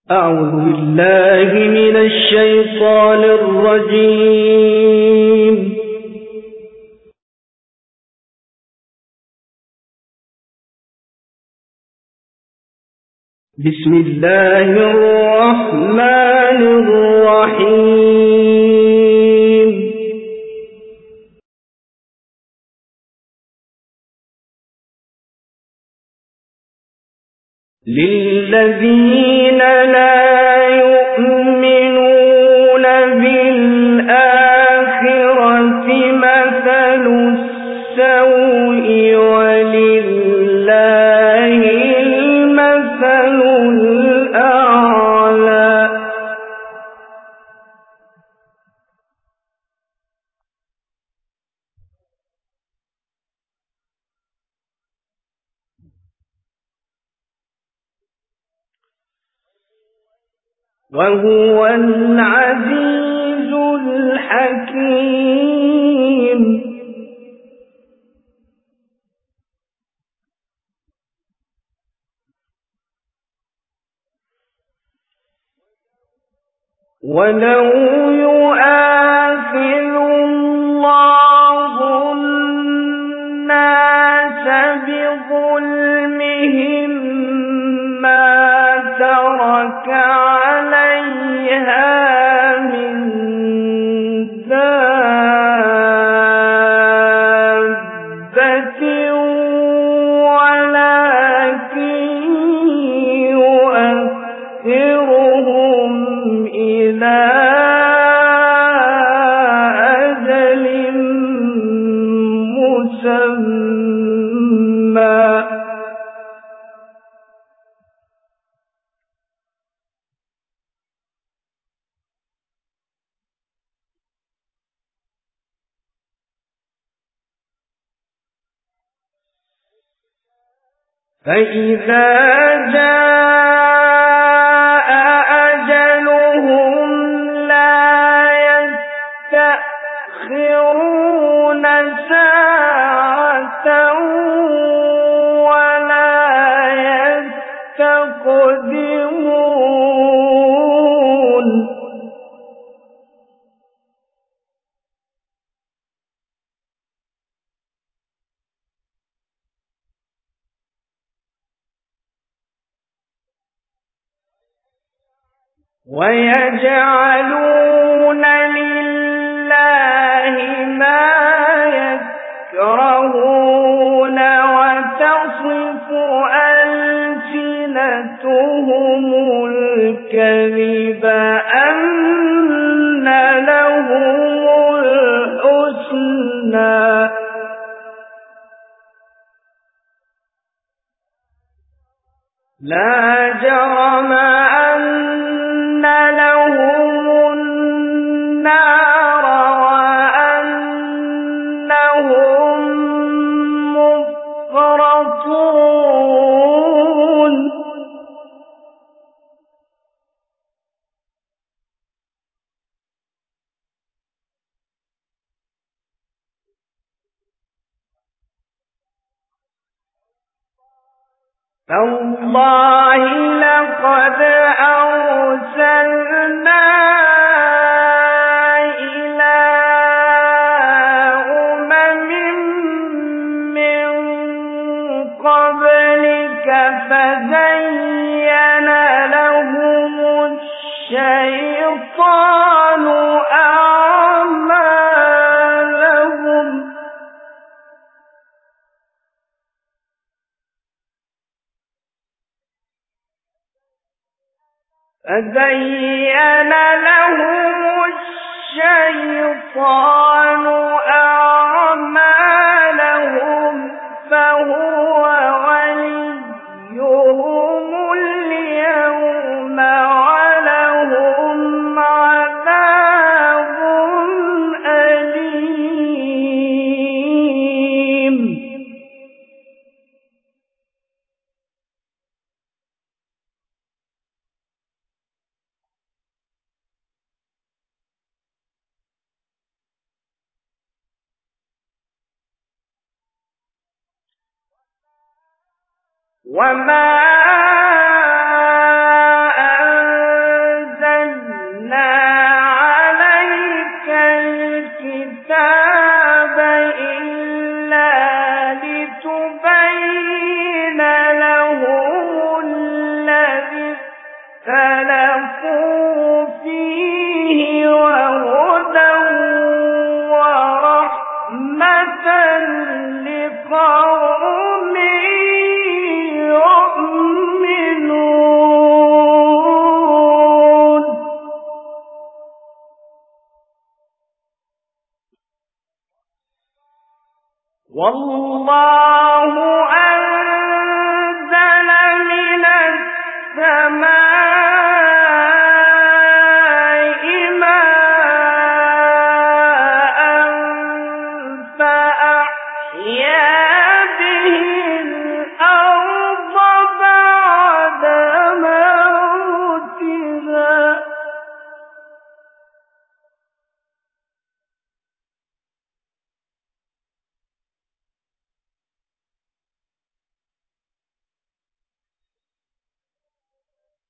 أعوذ بالله من الشيطان الرجيم. بسم الله الرحمن الرحيم. للذين لا يؤمنون بالآخرة مثل السوء ولله المثل الأعلى. وهو العزيز الحكيم. ولو يؤاخذ الله الناس بظلمهم ما ترك عليها من دابة ولكن يؤخرهم إلى أجل مسمى. فإذا جاء أجلهم لا يستأخرون ساعة ولا يستقدمون. ويجعلون لله ما يكرهون وتصف ألسنتهم الكذب أن لهم الحسنى لا جرم أن لهم النار وأنهم مفرطون. تالله لقد أرسلنا إلى أمم من قبلك فزين لهم الشيطان أعمالهم فهو وليهم اليوم ولهم عذاب أليم. وما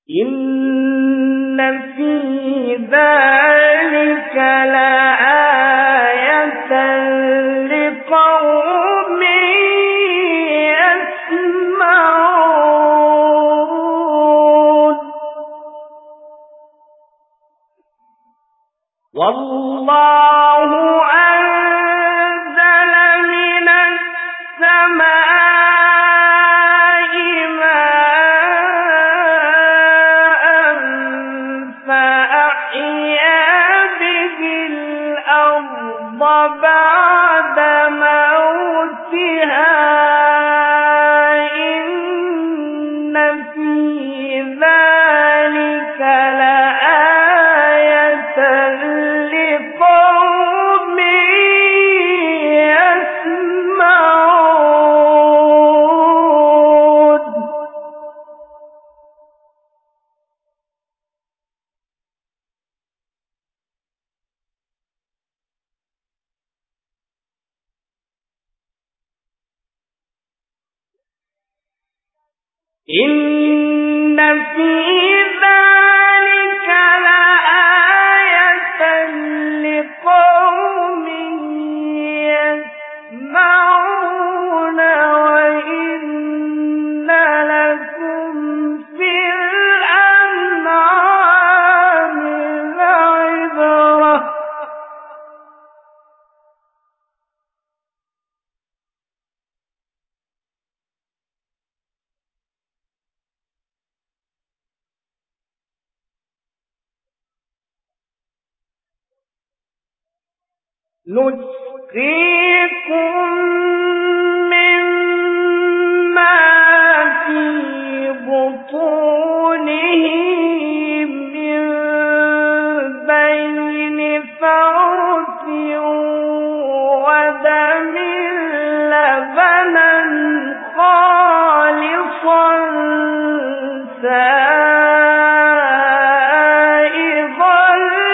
إن في ذلك لآية لقوم يسمعون والله أنزل من السماء ماء فأحيا به الأرض بعد موتها إن في ذلك لآية لقوم يسمعون إن في ذلك لآية لقوم يسمعون وإن لكم في الأنعام لعبرة نسقيكم مما في بطونه من بين فرث ودم لبنا خالصا سائغا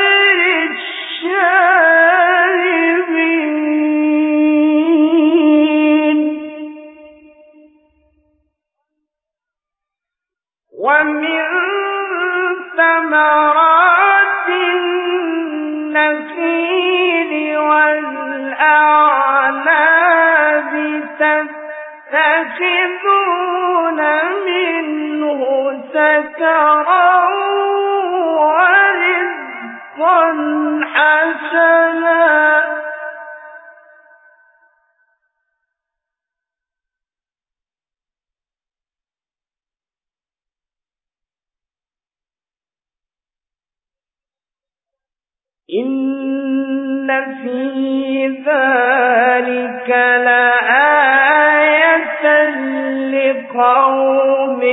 للشاربين ومن ثمرات النخيل والأعناب تتخذون منه سكرا ورزقا حسنا إن في ذلك لآية لقوم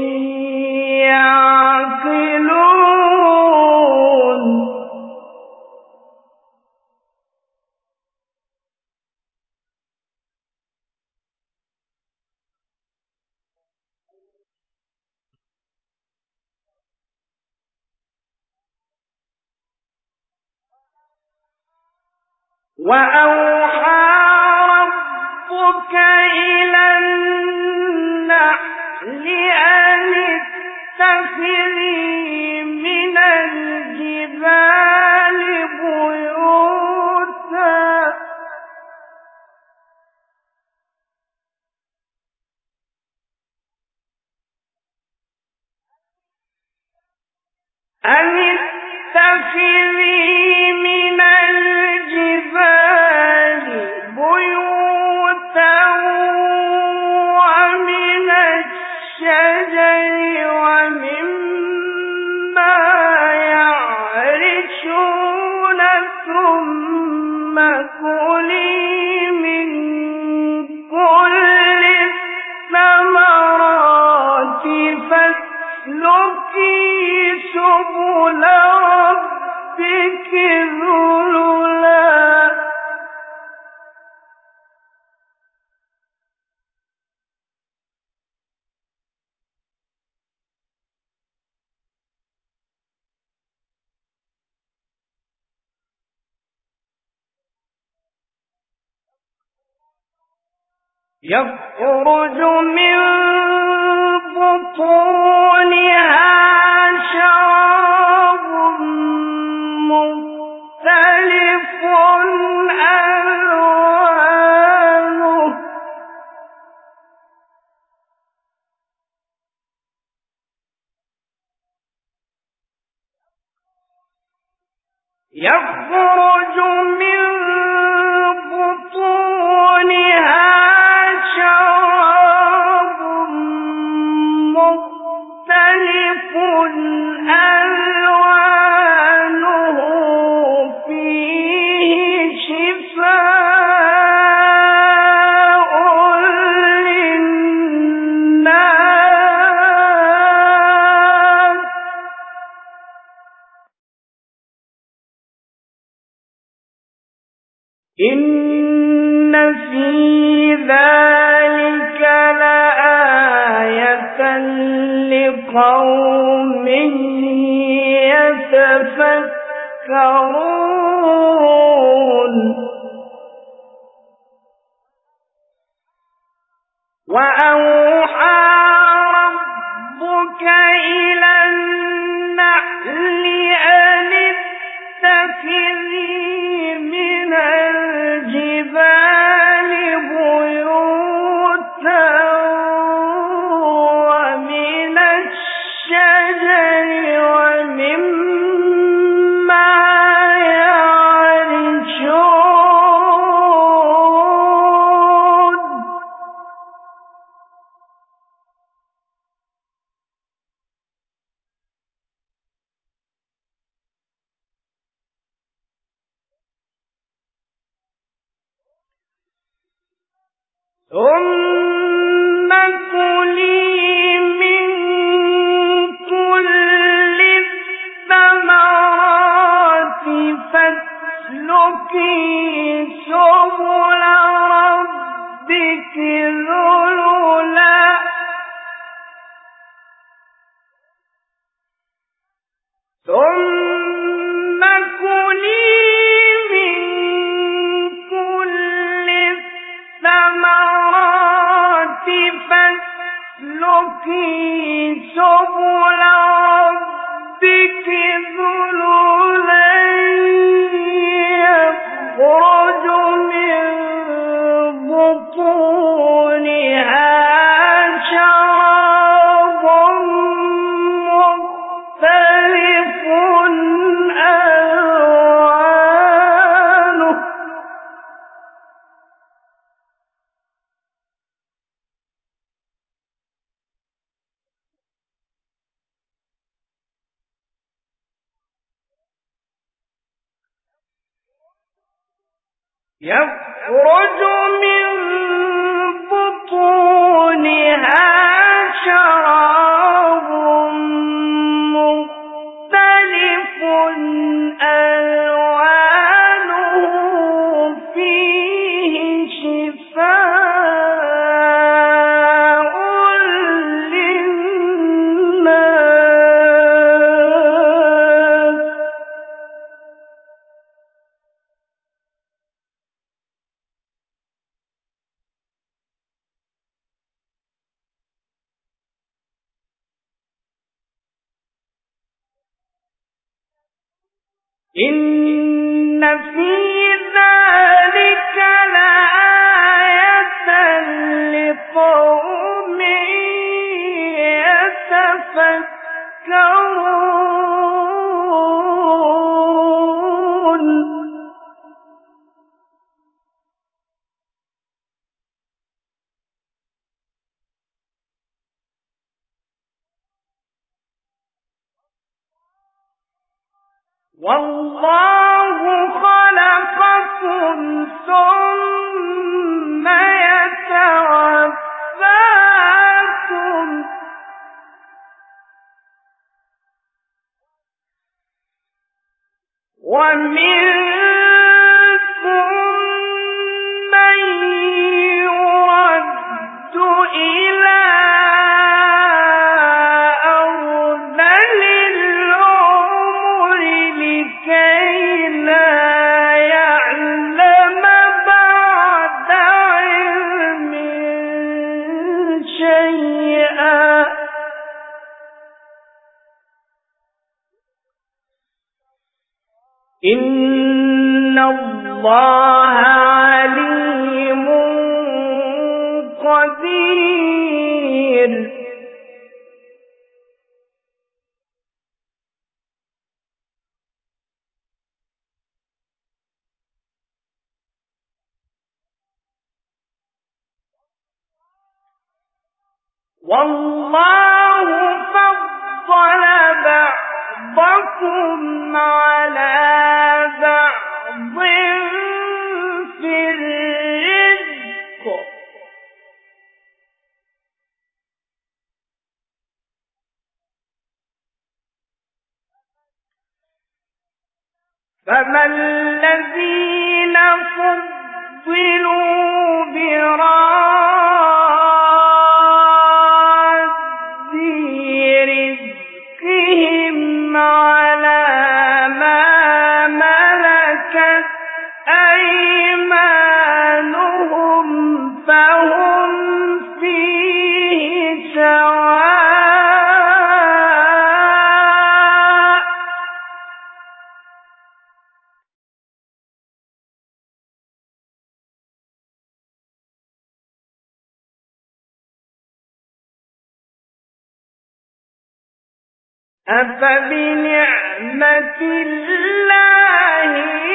يعقلون وأوحى ربك إلى النحل أن اتخذي من الجبال بيوتا من الجبال بيوتا ومن الشجر ومما يعرشون ثم كلي من كل الثمرات فاسلكي سبل ربك ذللا يخرج من بطونها يخرج من بطونها شراب مختلف ألوانه فيه شفاء للناس إن في ذلك لآية لقوم يتفكرون وأوحى ربك إلى النحل أن اتخذي من الجبال بيوتا ومن الشجر ومما يعرشون ثم كلي من كل الثمرات فاسلكي سبل ربك ذللا ثم كلي من كل الثمرات فاسلكي سبل ربك ذللا يخرج من بطونها شراب مختلف ألوانه يخرج من بطونها شراب مختلف ألوانه فيه شفاء للناس إن في ذلك لآية لقوم يتفكرون والله خلقكم ثم يتوفاكم ومنكم من يرد إلى أرذل العمر لكي لا يعلم بعد علم شيئا إن الله عليم قدير والله فضل بعضكم على بعض في الرزق فما الذين فضلوا براد رزقهم على ما ملكت أيمانهم فهم فيه سواء أفبنعمة الله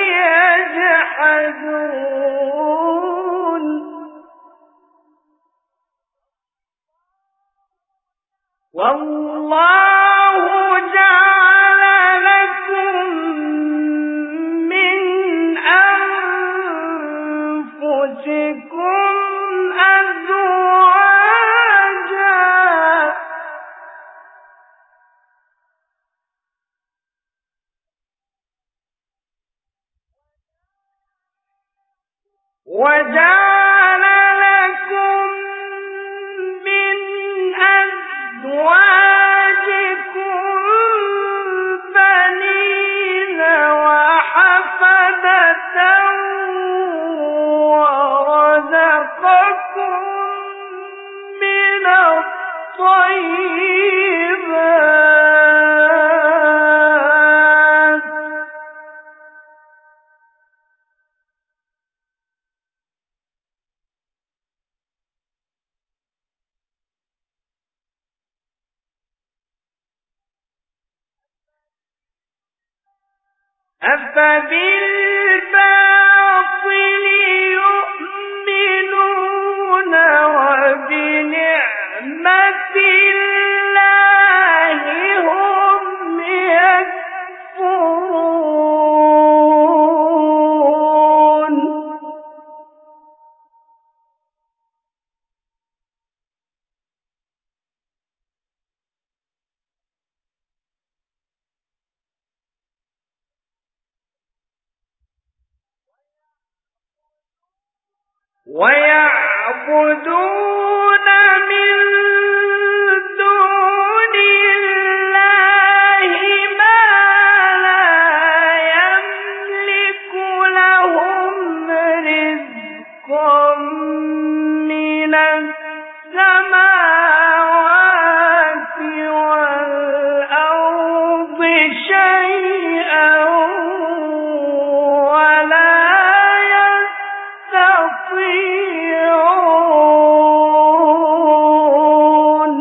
يجحدون والله جعل لكم من أنفسكم أزواجا وجعل لكم من أزواجكم بنين وحفدة ورزقكم من الطيبات أفبالباطل يؤمنون وبنعمة الله هم يكفرون ويعبدون من دون الله ما لا يملك لهم رزقا من السماوات والأرض شيئا ولا يستطيعون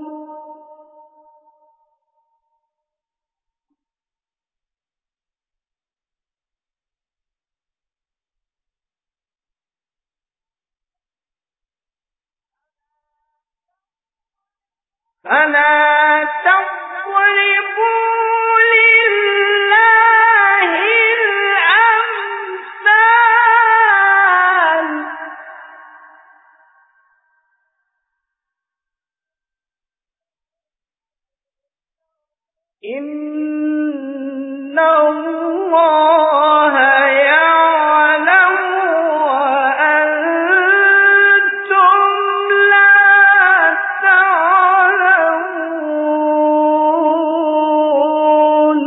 فلا تضربوا لله الأمثال إن الله يعلم وأنتم لا تعلمون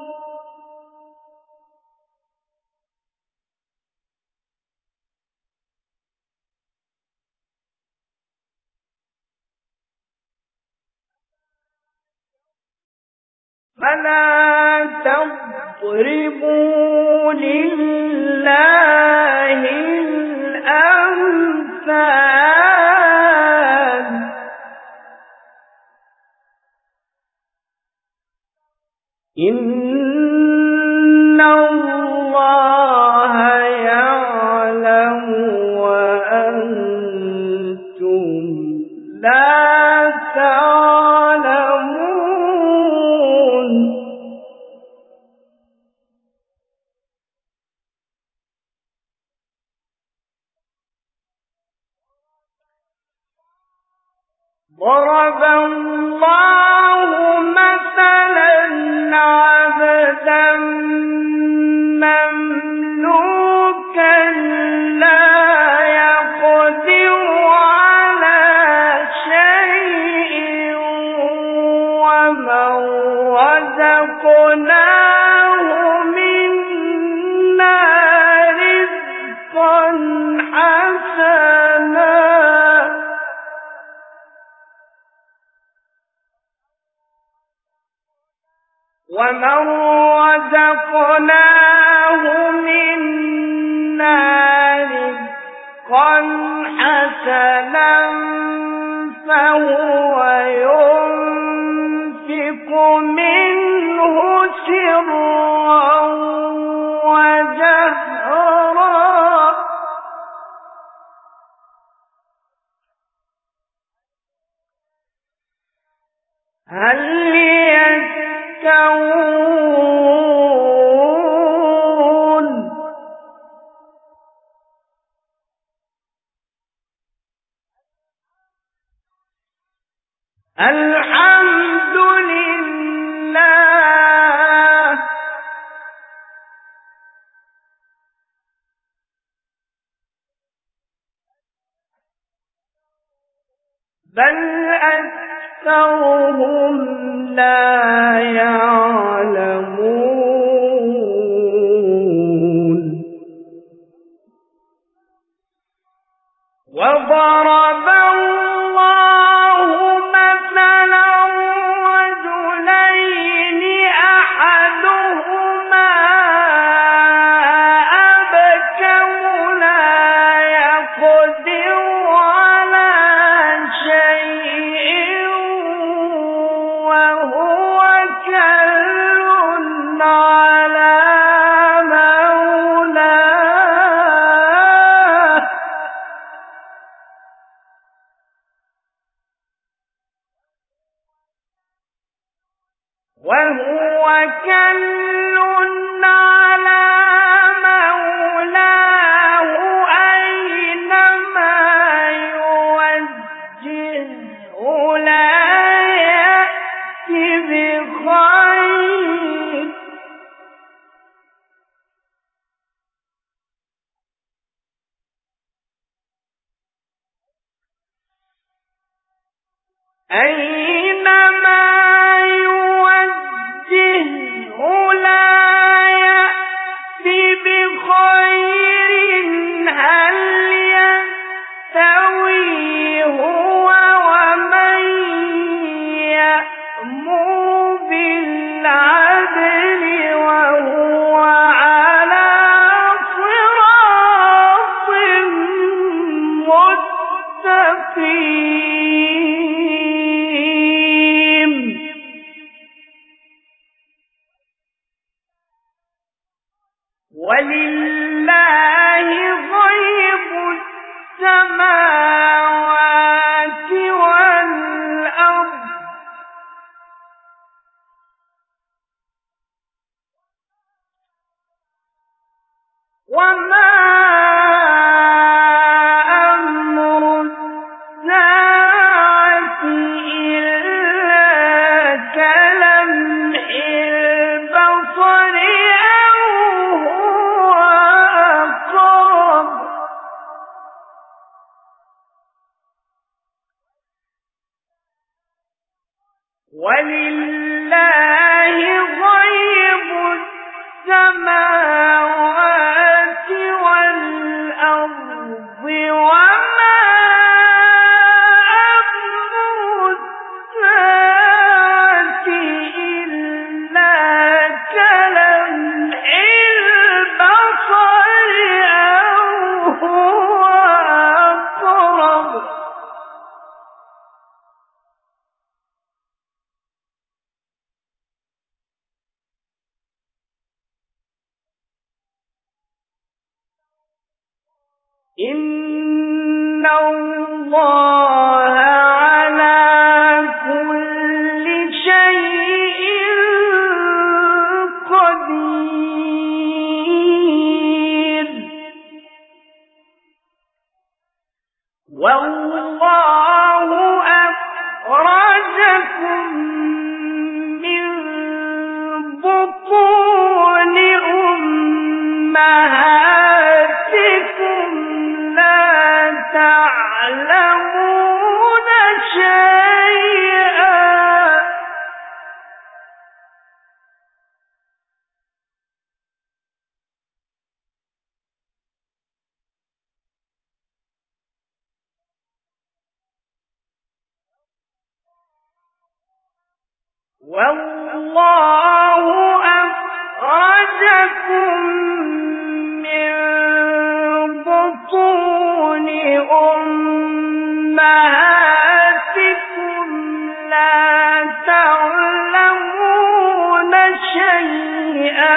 فلا تضربوا لله الأمثال إن الله يعلم وأنتم لا ضرب الله مثلا عبدا مملوكا لا يقدر على شيء ومن رزقناه منا رزقا حسنا فهو ينفق منه سرا وجهرا هل يستوون الحمد لله بل أكثرهم لا يعلمون وضرب الله مثلا رجلين أحدهما أبكم لا يقدر على شيء وهو كل على مولاه أينما يوجهه لا يأتي بخير هل يستوي هو ومن يأمر بالعدل وهو على صراط مستقيم ولله غيب السماوات والأرض وما أمر الساعة إلا كلمح البصر أو هو أقرب ولله غيب السماوات والأرض وما أمر الساعة إلا كلمح البصر أو هو أقرب إن الله على كل شيء قدير والله أخرجكم من بطون أمهاتكم لا تعلمون شيئا والله أخرجكم من بطون أمهاتكم لا تعلمون شيئا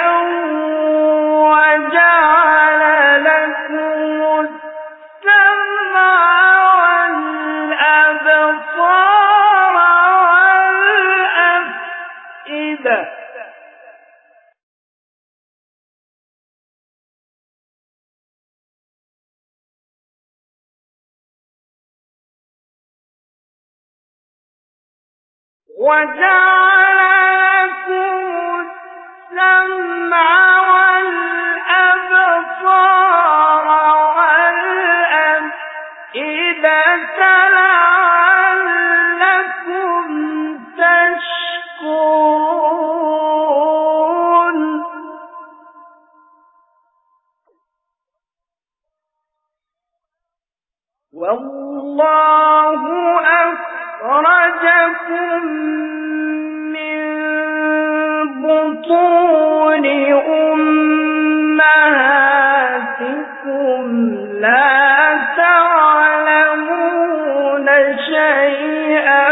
وجعل لكم السمع والأبصار والأفئدة وجعل لكم السمع والأبصار والأفئدة لعلكم تشكرون والله أخرجكم من بطون أمهاتكم لا تعلمون شيئا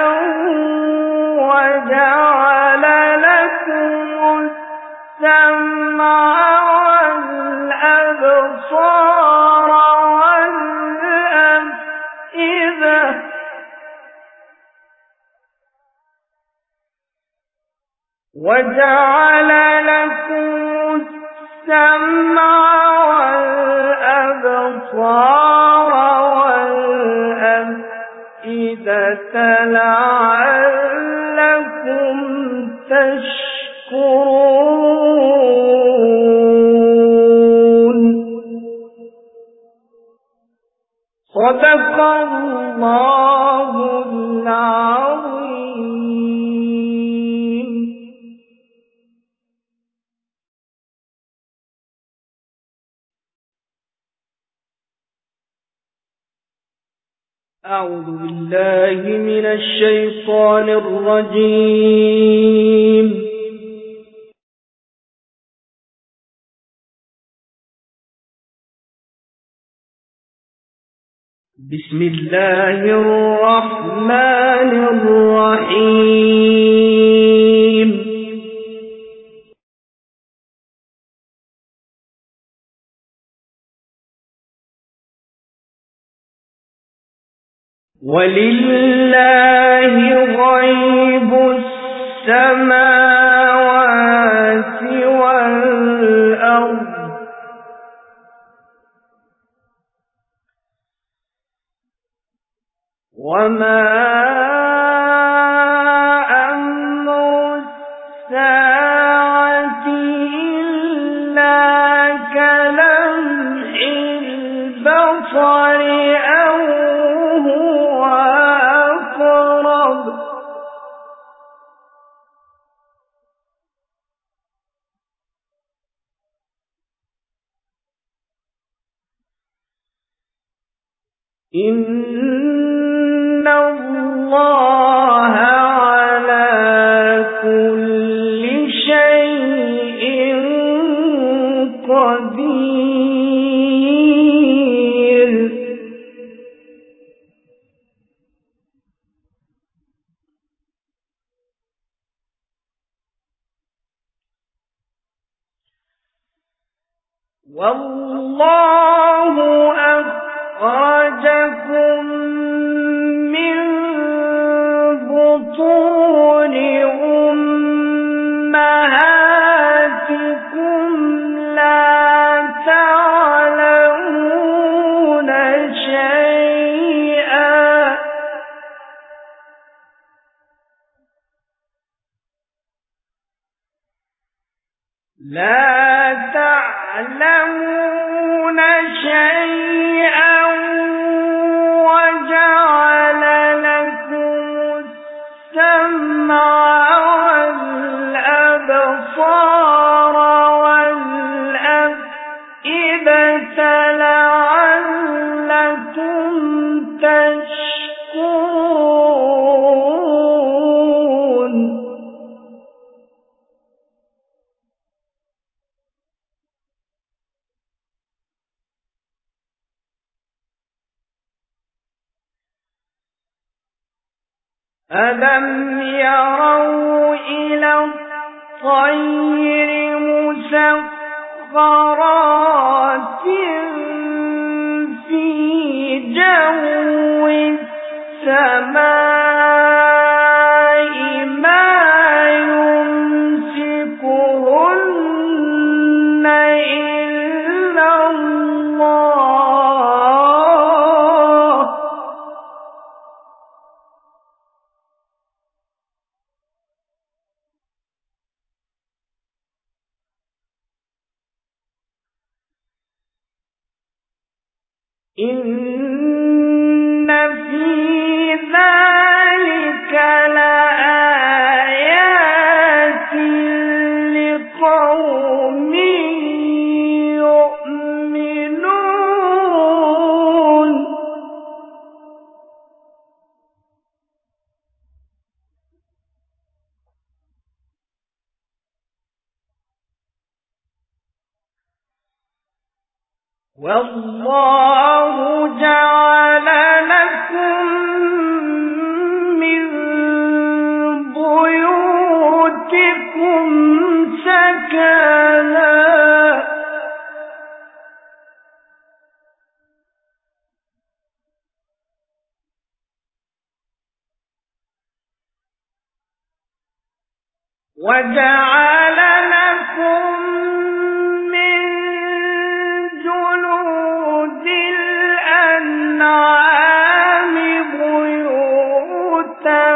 وجعل لكم السمع والأبصار والأفئدة وجعل لكم السمع والأبصار والأفئدة لعلكم تشكرون صدق الله العظيم. أعوذ بالله من الشيطان الرجيم. بسم الله الرحمن الرحيم. ولله غيب السماوات والأرض وما أمر الساعة إلا كلمح البصر أو هو أقرب إن الله على كل شيء قدير. والله أخرجكم من بطون أمهاتكم لا تعلمون شيئا لا تعلمون شيئا وجعل لكم السمع والأبصار والأفئدة لعلكم تشكرون. أَلَمْ يَرَوْا إِلَى الطَّيْرِ مُسَخَّرَاتٍ فِي جَوِّ السَّمَاءِ مَا يُمْسِكُهُنَّ إِلَّا اللَّهُ ۗ إِنَّ فِي ذَلِكَ لَآيَاتٍ لِقَوْمٍ يُؤْمِنُونَ. وَاللَّهُ جَعَلَ لَكُم مِّن بُيُوتِكُمْ سَكَنًا وَجَعَلَ لَكُم مِّن جُلُودِ الْأَنْعَامِ بُيُوتًا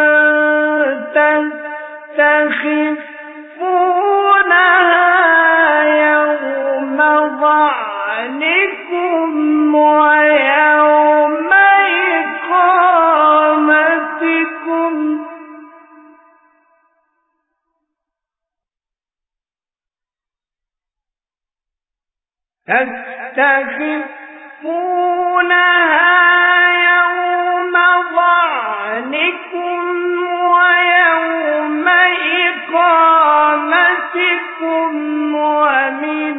تَسْتَخِفُّونَهَا يَوْمَ ظَعْنِكُمْ وَيَوْمَ إِقَامَتِكُمْ وَمِنْ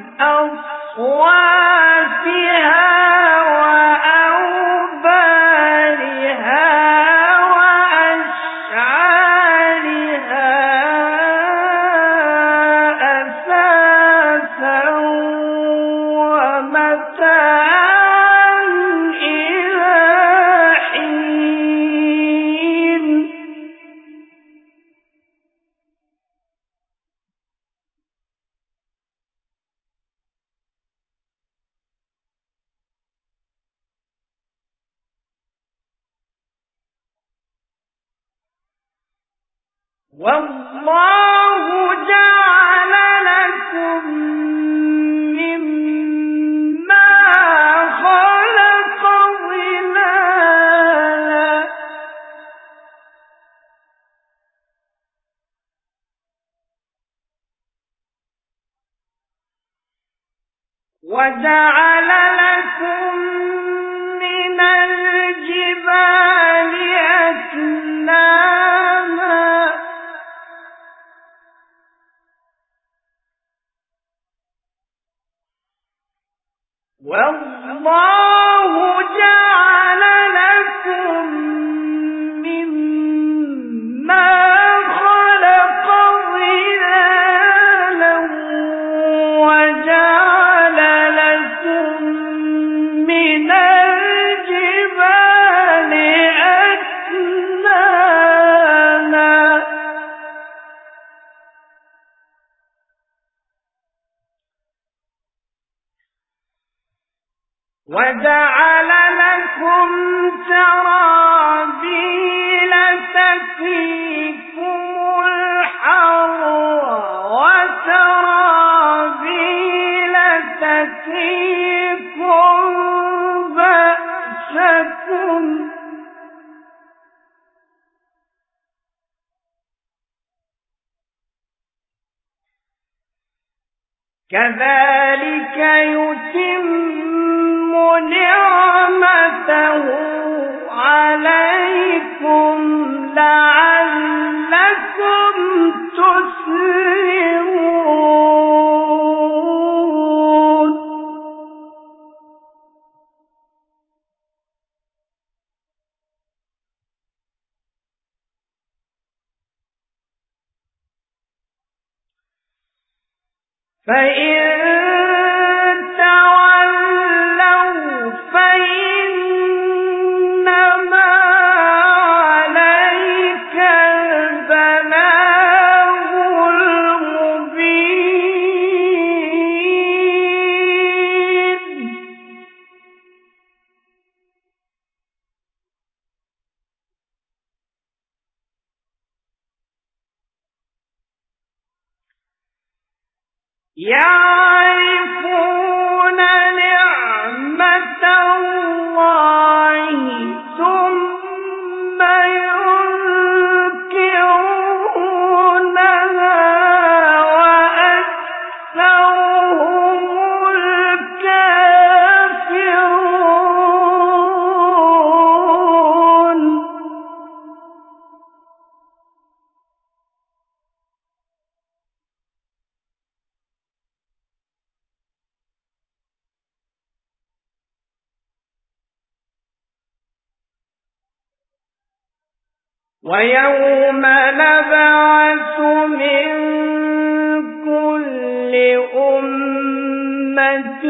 أَصْوَافِهَا وَأَوْبَارِهَا وَأَشْعَارِهَا أَثَاثًا وَمَتَاعًا إِلَىٰ حِينٍ. وَاللَّهُ جَعَلَ لَكُم مِّمَّا خَلَقَ ظِلَالًا وَجَعَلَ لَكُم مِّنَ الْجِبَالِ أَكْنَانًا وَاللَّهُ جَعَلَ لَكُم مِّمَّا خَلَقَ ظِلَالًا وَجَعَلَ لَكُم مِّنَ الْجِبَالِ أَكْنَانًا وَجَعَلَ لَكُمْ سَرَابِيلَ تَقِيكُمُ الْحَرَّ وَسَرَابِيلَ يأتيكم بأسكم كذلك يتم نعمته عليكم لعلكم تسلمون فإن تولوا فإنما عليك البلاغ المبين يعرفون نعمة الله ثم ينكرونها وأكثرهم الكافرون ويوم نبعث من كل أمة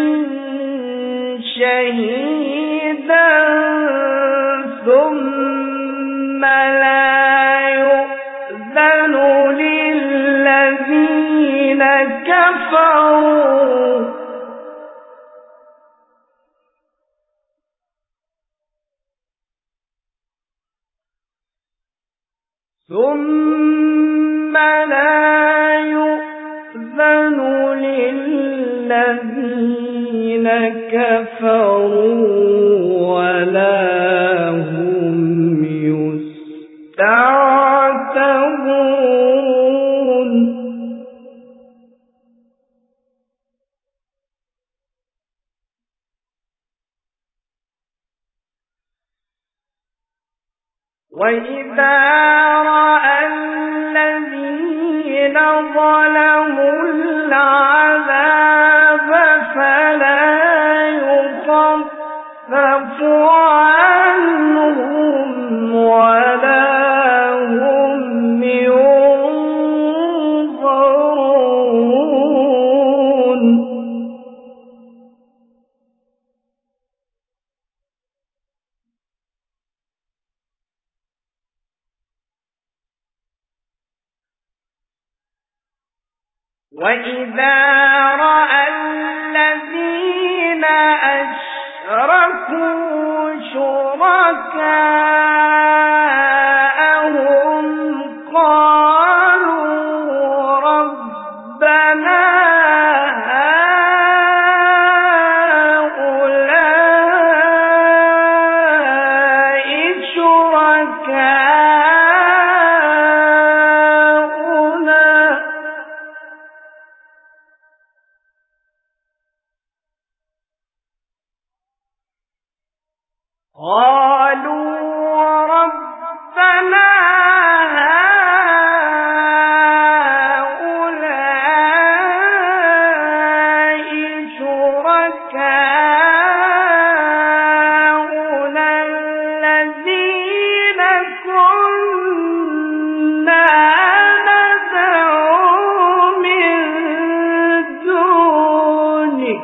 شهيدا ثم لا يؤذن للذين كفروا للذين كفروا ولا هم يستعتبون وإذا رأى الذين ظلموا العذاب فلا يخفف عنهم ولا هم ينظرون وإذا رأى الذين أشركوا شركاءهم قالوا ربنا هؤلاء شركاؤنا قالوا ربنا هؤلاء شركاؤنا الذين كنا ندعو من دونك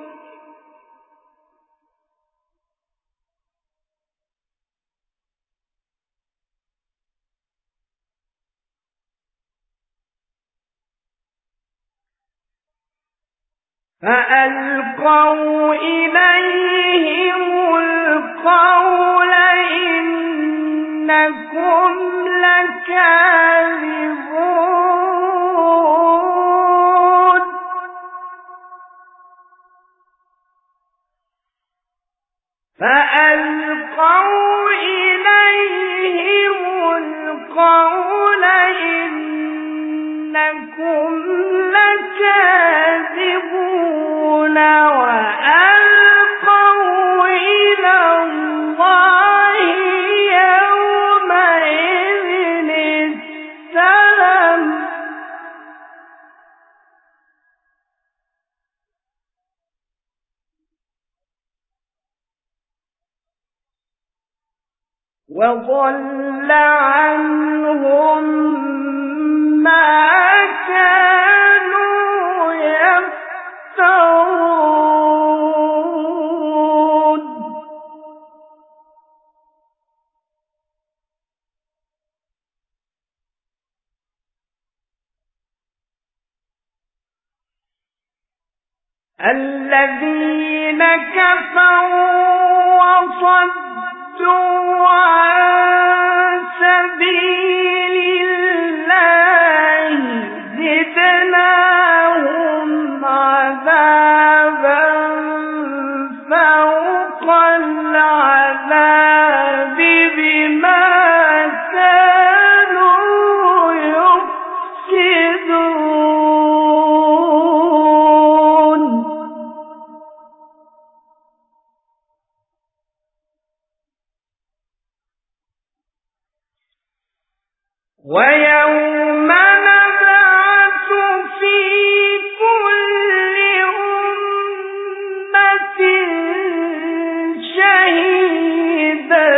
فألقوا إليهم القول إنكم لكاذبون القول إنكم لكاذبون وألقوا إلى الله يومئذ السلام وضل عنهم ما كانوا يفترون الذين كفروا وصدوا عن سبيل الله زدناهم عذابا فوق العذاب بما كانوا يفسدون ويوم نبعث في كل أمة شهيدا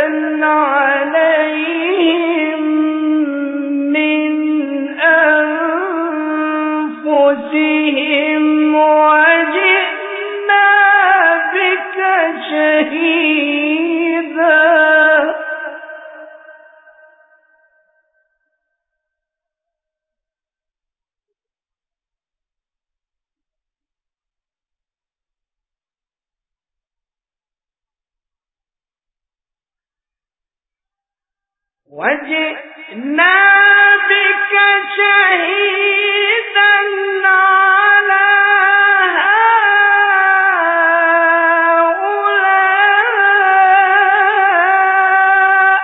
عليهم من أنفسهم وجئنا بك شهيدا وجئنا بك شهيدا على هؤلاء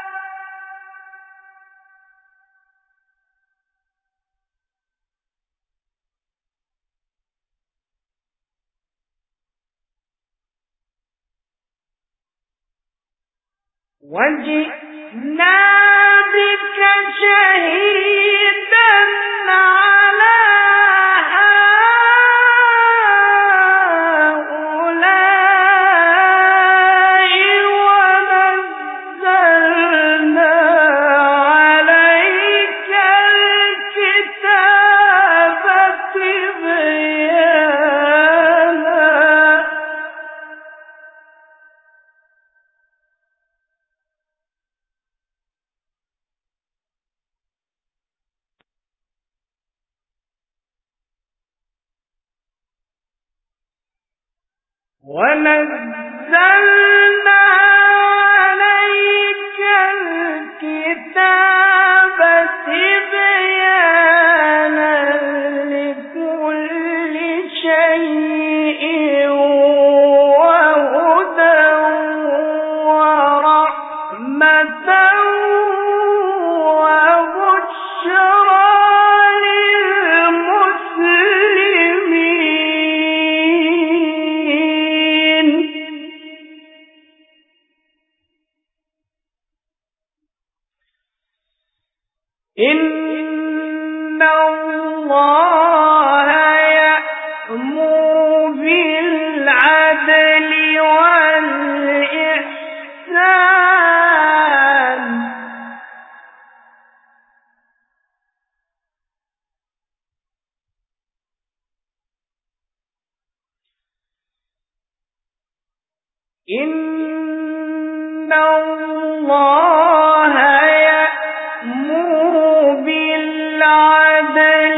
وجئنا بك شهيدا على هؤلاء ونزلنا عليك الكتاب تبيانا ونزلنا عليك الكتاب تبيانا لكل شيء وهدى ورحمة وبشرى للمسلمين إن الله يأمر بالعدل والإحسان إن الله يأمر بالعدل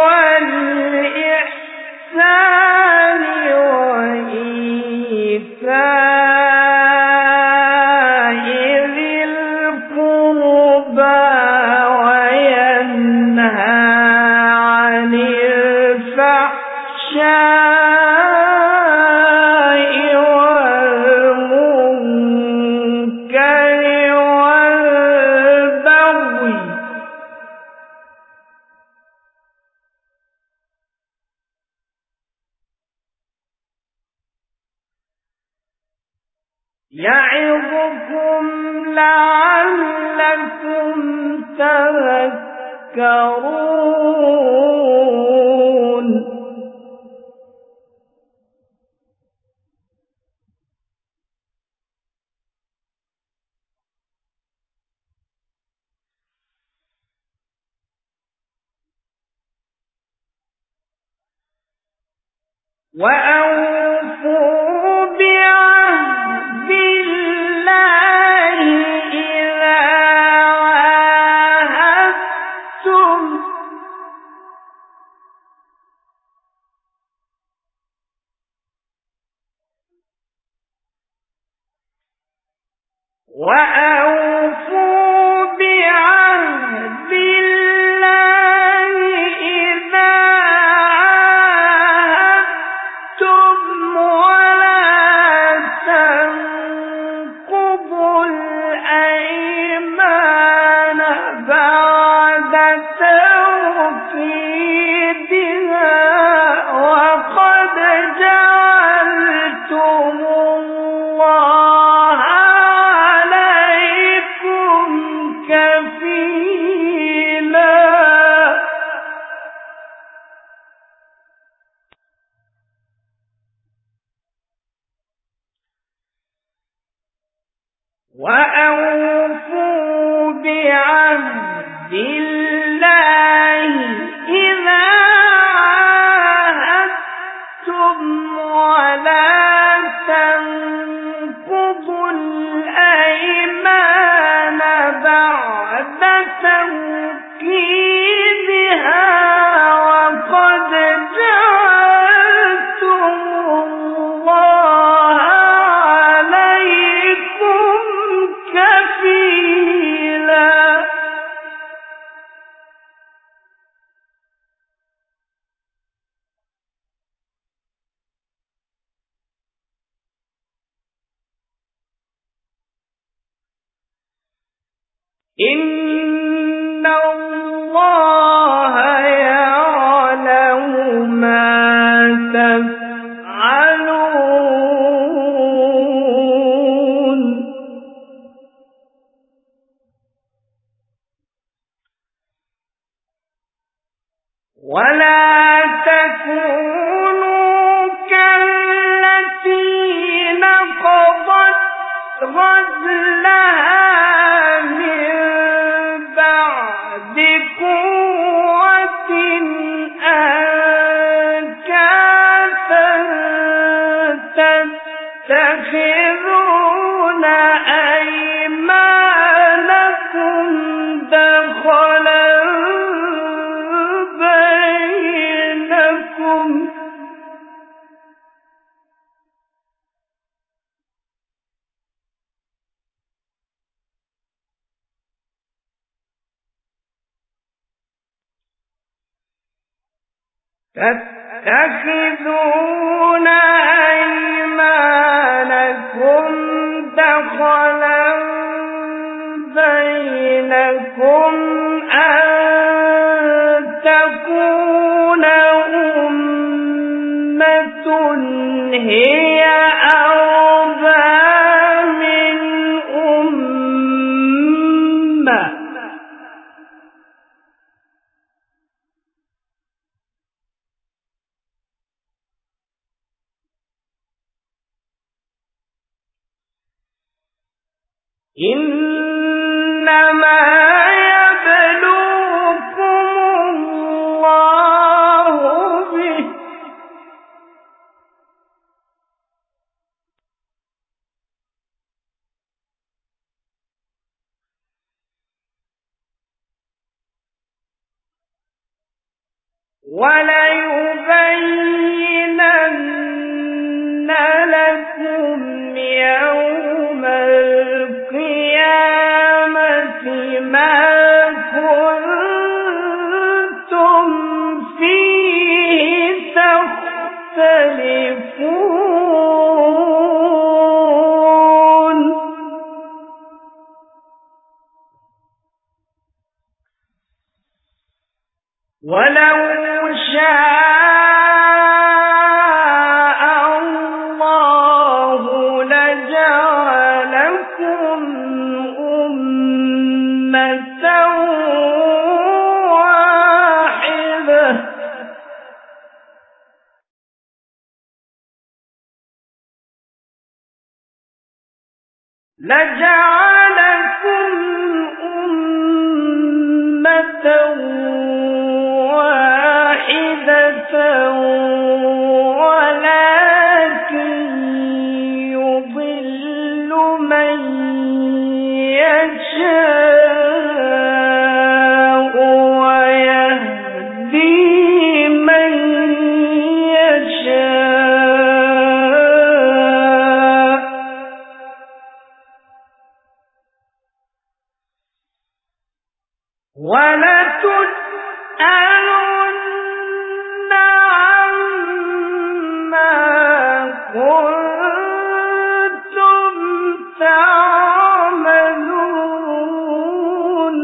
والإحسان وإيتاء ذي القربى وينهى عن الفحشاء والمنكر لكم لعلكم تذكرون. وأوفوا بعهد الله إذا عاهدتم وأوفوا بعهد الله إذا عاهدتم ولا تنقضوا الأيمان بعد توكيدها وقد جعلتم الله عليكم كفيلا. إن الله يعلم ما تفعلون. ولا تكونوا كالتي نقضت غزلها من بعد قوة أنكاثا تتخذون أيمانكم دخلا بينكم تتخذون أيمانكم دخلا بينكم أن تكون أمة هي أربى من أمة إنما يبلوكم الله به وليبينن لكم يوم القيامة ما كنتم فيه تختلفون. ولو شاء الله لجعلكم لجعلكم أمة واحدة ولكن يضل من يشاء ويهدي من يشاء ولتسألن عما كنتم تعملون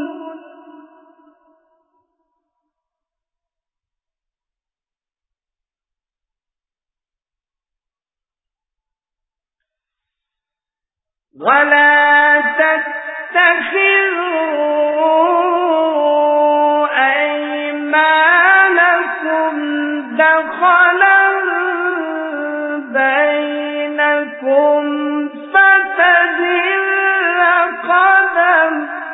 ولا تتخذوا أيمانكم دخلا بينكم فتزل قدم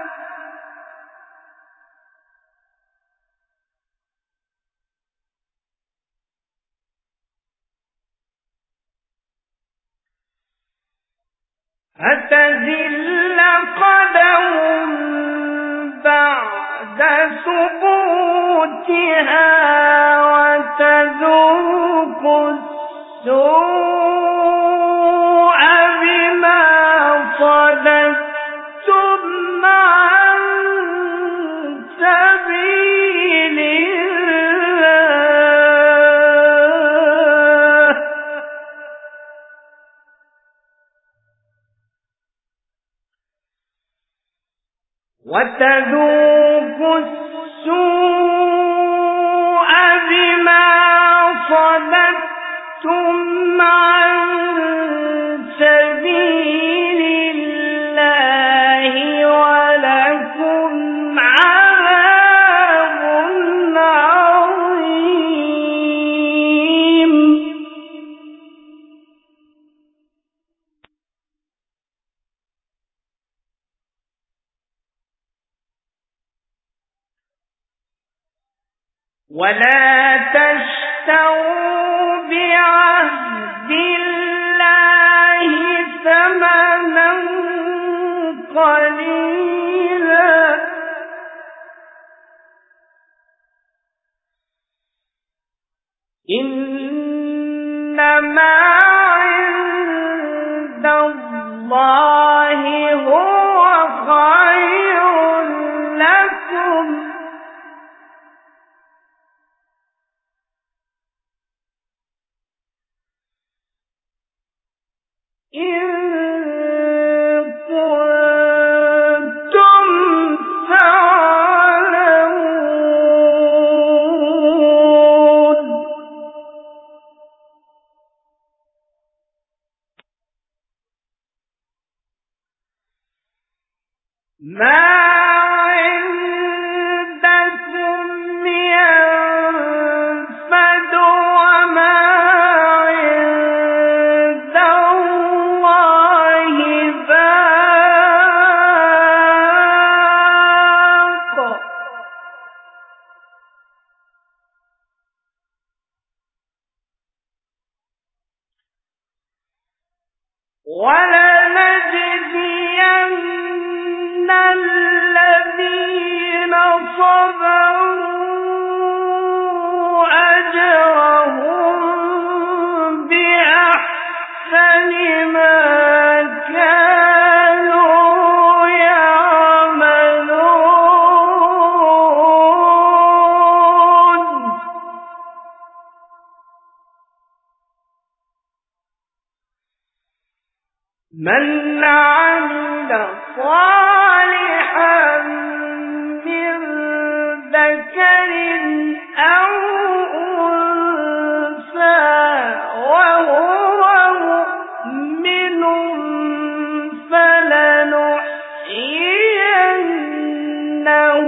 بعد ثبوتها وتذوقوا السوء بما صددتم عن سبيل الله وتذوقوا السوء بما صددتم عن سبيل الله ولكم عذاب عظيم ولا تشتروا بعهد الله ثمنا قليلا إنما عند الله هو خير لكم إن كنتم تعلمون ما عندكم ينفد وما عند الله باق ولنجزين الذين صبروا أجرهم بأحسن ما كانوا يعملون من عمل صالحا من ذكر أو أنثى وهو مؤمن فلنحيينه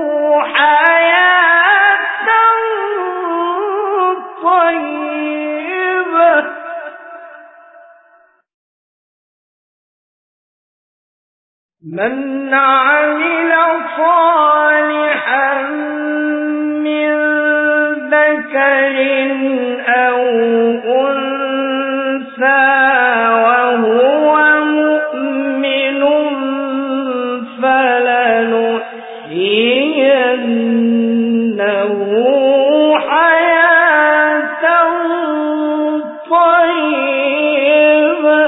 حياة طيبة من عمل صالحا من ذكر أو أنثى وهو مؤمن فلنحيينه حياة طيبة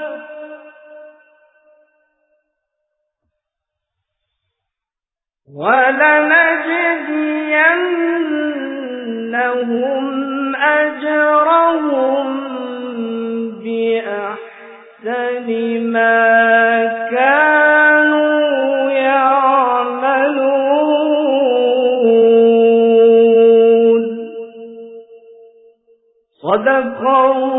ولنجزينهم أجرهم بأحسن ما كانوا يعملون. صدق الله